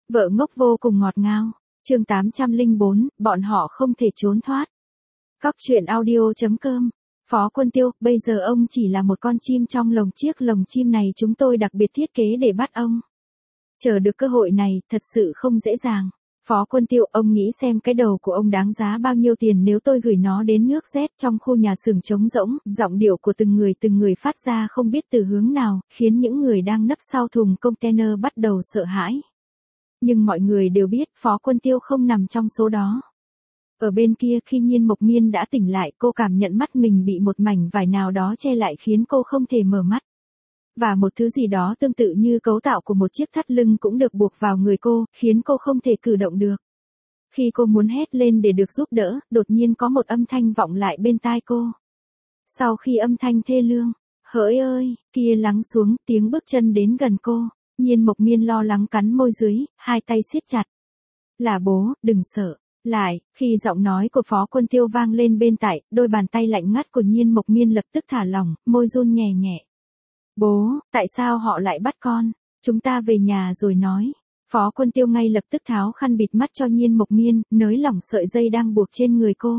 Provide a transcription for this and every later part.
Vợ ngốc vô cùng ngọt ngào. Chương 804, bọn họ không thể trốn thoát. Cóc truyện audio.com. Phó Quân Tiêu, bây giờ ông chỉ là một con chim trong lồng, chiếc lồng chim này chúng tôi đặc biệt thiết kế để bắt ông. Chờ được cơ hội này, thật sự không dễ dàng. Phó Quân Tiêu, ông nghĩ xem cái đầu của ông đáng giá bao nhiêu tiền nếu tôi gửi nó đến nước Z trong khu nhà xưởng trống rỗng, giọng điệu của từng người phát ra không biết từ hướng nào, khiến những người đang nấp sau thùng container bắt đầu sợ hãi. Nhưng mọi người đều biết Phó Quân Tiêu không nằm trong số đó. Ở bên kia khi Nhiên Mộc Miên đã tỉnh lại, cô cảm nhận mắt mình bị một mảnh vải nào đó che lại khiến cô không thể mở mắt. Và một thứ gì đó tương tự như cấu tạo của một chiếc thắt lưng cũng được buộc vào người cô, khiến cô không thể cử động được. Khi cô muốn hét lên để được giúp đỡ, đột nhiên có một âm thanh vọng lại bên tai cô. Sau khi âm thanh thê lương, hỡi ơi, kia lắng xuống, tiếng bước chân đến gần cô. Nhiên Mộc Miên lo lắng cắn môi dưới, hai tay siết chặt. Là bố, đừng sợ. Lại, khi giọng nói của Phó Quân Tiêu vang lên bên tai, đôi bàn tay lạnh ngắt của Nhiên Mộc Miên lập tức thả lỏng, môi run nhẹ nhẹ. Bố, tại sao họ lại bắt con? Chúng ta về nhà rồi nói. Phó Quân Tiêu ngay lập tức tháo khăn bịt mắt cho Nhiên Mộc Miên, nới lỏng sợi dây đang buộc trên người cô.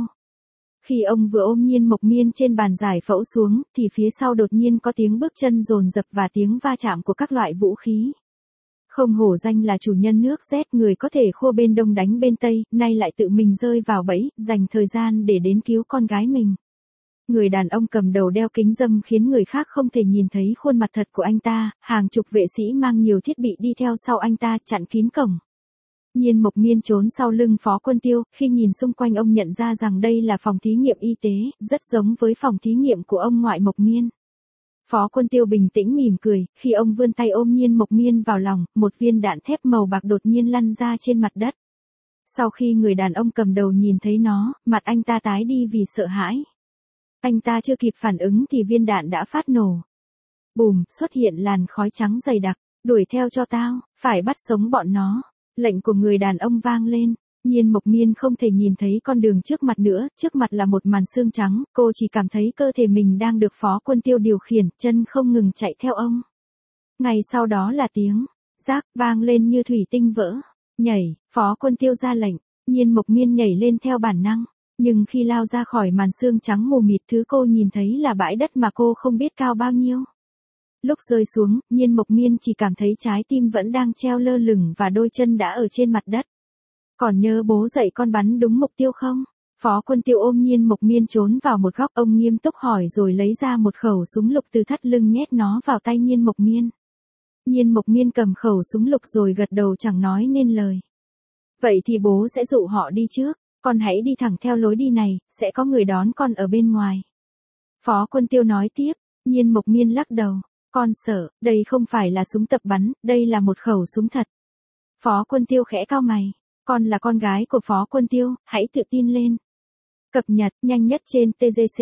Khi ông vừa ôm Nhiên Mộc Miên trên bàn giải phẫu xuống, thì phía sau đột nhiên có tiếng bước chân dồn dập và tiếng va chạm của các loại vũ khí. Không hổ danh là chủ nhân nước Z, người có thể khua bên đông đánh bên tây, nay lại tự mình rơi vào bẫy, dành thời gian để đến cứu con gái mình. Người đàn ông cầm đầu đeo kính râm khiến người khác không thể nhìn thấy khuôn mặt thật của anh ta, hàng chục vệ sĩ mang nhiều thiết bị đi theo sau anh ta chặn kín cổng. Nhiên Mộc Miên trốn sau lưng Phó Quân Tiêu, khi nhìn xung quanh ông nhận ra rằng đây là phòng thí nghiệm y tế, rất giống với phòng thí nghiệm của ông ngoại Mộc Miên. Phó Quân Tiêu bình tĩnh mỉm cười, khi ông vươn tay ôm Nhiên Mộc Miên vào lòng, một viên đạn thép màu bạc đột nhiên lăn ra trên mặt đất. Sau khi người đàn ông cầm đầu nhìn thấy nó, mặt anh ta tái đi vì sợ hãi. Anh ta chưa kịp phản ứng thì viên đạn đã phát nổ. Bùm, xuất hiện làn khói trắng dày đặc, đuổi theo cho tao, phải bắt sống bọn nó. Lệnh của người đàn ông vang lên. Nhiên Mộc Miên không thể nhìn thấy con đường trước mặt nữa, trước mặt là một màn xương trắng, cô chỉ cảm thấy cơ thể mình đang được Phó Quân Tiêu điều khiển, chân không ngừng chạy theo ông. Ngay sau đó là tiếng rác vang lên như thủy tinh vỡ. Nhảy, Phó Quân Tiêu ra lệnh, Nhiên Mộc Miên nhảy lên theo bản năng, nhưng khi lao ra khỏi màn xương trắng mù mịt, thứ cô nhìn thấy là bãi đất mà cô không biết cao bao nhiêu. Lúc rơi xuống, Nhiên Mộc Miên chỉ cảm thấy trái tim vẫn đang treo lơ lửng và đôi chân đã ở trên mặt đất. Còn nhớ bố dạy con bắn đúng mục tiêu không? Phó Quân Tiêu ôm Nhiên Mộc Miên trốn vào một góc, ông nghiêm túc hỏi rồi lấy ra một khẩu súng lục từ thắt lưng nhét nó vào tay Nhiên Mộc Miên. Nhiên Mộc Miên cầm khẩu súng lục rồi gật đầu chẳng nói nên lời. Vậy thì bố sẽ dụ họ đi trước, con hãy đi thẳng theo lối đi này, sẽ có người đón con ở bên ngoài. Phó Quân Tiêu nói tiếp, Nhiên Mộc Miên lắc đầu, con sợ, đây không phải là súng tập bắn, đây là một khẩu súng thật. Phó Quân Tiêu khẽ cau mày. Con là con gái của Phó Quân Tiêu, hãy tự tin lên. Cập nhật nhanh nhất trên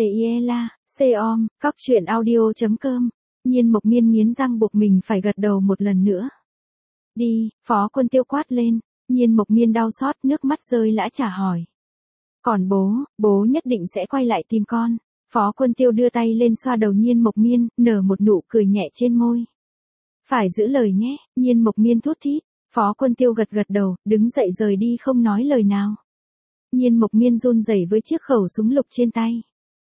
TGCIELA.com, cóc truyện audio.com. Nhiên Mộc Miên nghiến răng buộc mình phải gật đầu một lần nữa. Đi, Phó Quân Tiêu quát lên. Nhiên Mộc Miên đau xót, nước mắt rơi lã chả hỏi. Còn bố nhất định sẽ quay lại tìm con. Phó Quân Tiêu đưa tay lên xoa đầu Nhiên Mộc Miên, nở một nụ cười nhẹ trên môi. Phải giữ lời nhé, Nhiên Mộc Miên thút thít. Phó Quân Tiêu gật đầu, đứng dậy rời đi không nói lời nào. Nhiên Mộc Miên run rẩy với chiếc khẩu súng lục trên tay.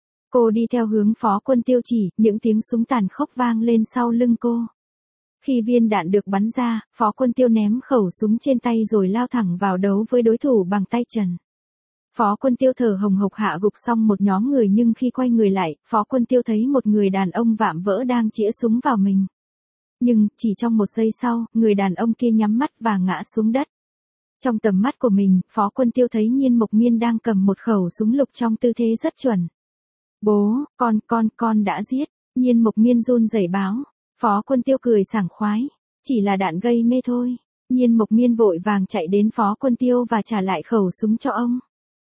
Cô đi theo hướng Phó Quân Tiêu chỉ, những tiếng súng tàn khốc vang lên sau lưng cô. Khi viên đạn được bắn ra, Phó Quân Tiêu ném khẩu súng trên tay rồi lao thẳng vào đấu với đối thủ bằng tay trần. Phó Quân Tiêu thở hồng hộc hạ gục xong một nhóm người, nhưng khi quay người lại, Phó Quân Tiêu thấy một người đàn ông vạm vỡ đang chĩa súng vào mình. Nhưng, chỉ trong một giây sau, người đàn ông kia nhắm mắt và ngã xuống đất. Trong tầm mắt của mình, Phó Quân Tiêu thấy Nhiên Mộc Miên đang cầm một khẩu súng lục trong tư thế rất chuẩn. Bố, con đã giết. Nhiên Mộc Miên run rẩy báo. Phó Quân Tiêu cười sảng khoái. Chỉ là đạn gây mê thôi. Nhiên Mộc Miên vội vàng chạy đến Phó Quân Tiêu và trả lại khẩu súng cho ông.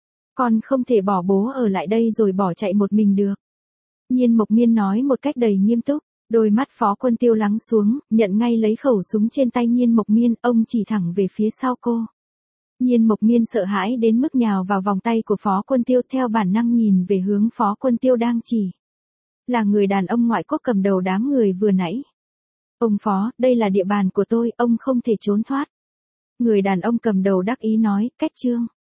Con không thể bỏ bố ở lại đây rồi bỏ chạy một mình được. Nhiên Mộc Miên nói một cách đầy nghiêm túc. Đôi mắt Phó Quân Tiêu lắng xuống, nhận ngay lấy khẩu súng trên tay Nhiên Mộc Miên, ông chỉ thẳng về phía sau cô. Nhiên Mộc Miên sợ hãi đến mức nhào vào vòng tay của Phó Quân Tiêu, theo bản năng nhìn về hướng Phó Quân Tiêu đang chỉ. Là người đàn ông ngoại quốc cầm đầu đám người vừa nãy. Ông Phó, đây là địa bàn của tôi, ông không thể trốn thoát. Người đàn ông cầm đầu đắc ý nói, cách trương.